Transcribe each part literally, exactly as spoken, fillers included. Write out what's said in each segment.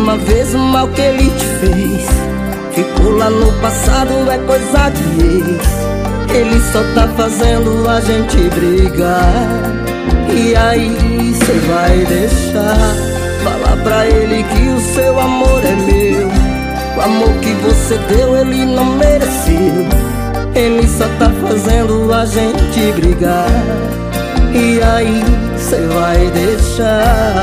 uma vez o mal que ele te fez ficou lá no passado, é coisa de ex. Ele só tá fazendo a gente brigar. E aí cê vai deixar? Falar pra ele que o seu amor é meu. O amor que você deu ele não mereceu. Ele só tá fazendo a gente brigar. E aí cê vai deixar?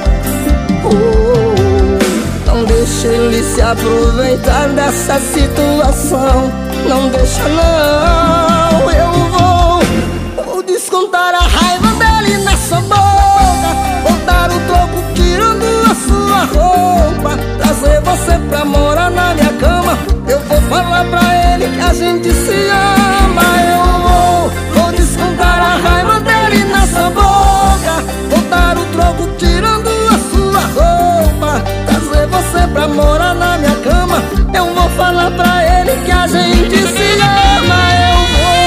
Oh, não deixa ele se aproveitar dessa situação. Não deixa não. Eu vou, vou descontar a raiva dele na sua boca. Vou dar o troco tirando a sua roupa. Trazer você pra morar na minha cama. Eu vou falar pra ele que a gente se ama. Eu vou, vou descontar a raiva dele na sua boca. Vou dar o troco tirando a sua roupa. Trazer você pra morar na minha cama. Eu vou falar pra ele que a gente se ama. Eu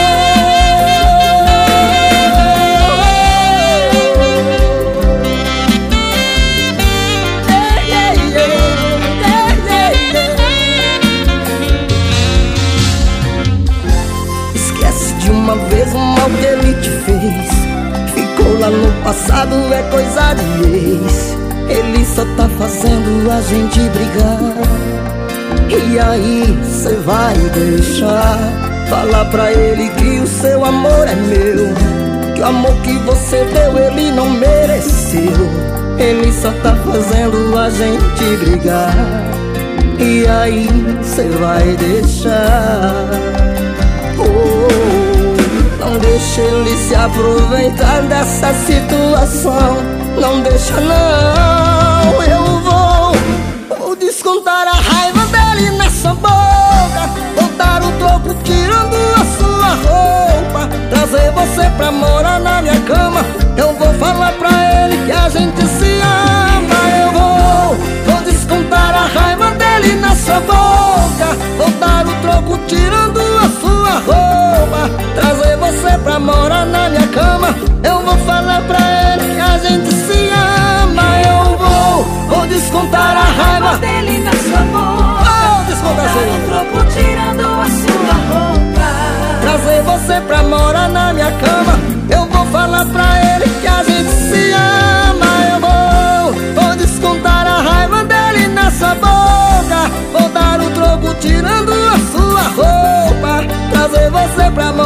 uma vez o mal que ele te fez ficou lá no passado, é coisa de ex. Ele só tá fazendo a gente brigar. E aí cê vai deixar? Falar pra ele que o seu amor é meu. Que o amor que você deu ele não mereceu. Ele só tá fazendo a gente brigar. E aí cê vai deixar? Oh, não deixa ele se aproveitar dessa situação. Não deixa não. Eu vou, vou descontar a raiva dele na sua boca. Vou dar o troco tirando a sua roupa. Trazer você pra morar na minha cama. Eu vou falar pra ele que a gente se ama. Eu vou, vou descontar a raiva dele na sua boca. Vou dar o troco tirando a sua roupa. Trazer você pra morar na minha cama. Eu vou falar pra ele que a gente se ama. Eu vou, vou descontar a raiva dele na sua boca. Oh, descontar Dar um troco tirando a sua roupa. Trazer você pra morar na minha cama. Eu vou falar pra ele que a gente se ama. Eu vou, vou descontar a raiva dele na sua boca. Vou dar o troco tirando a sua roupa. Trazer você pra morar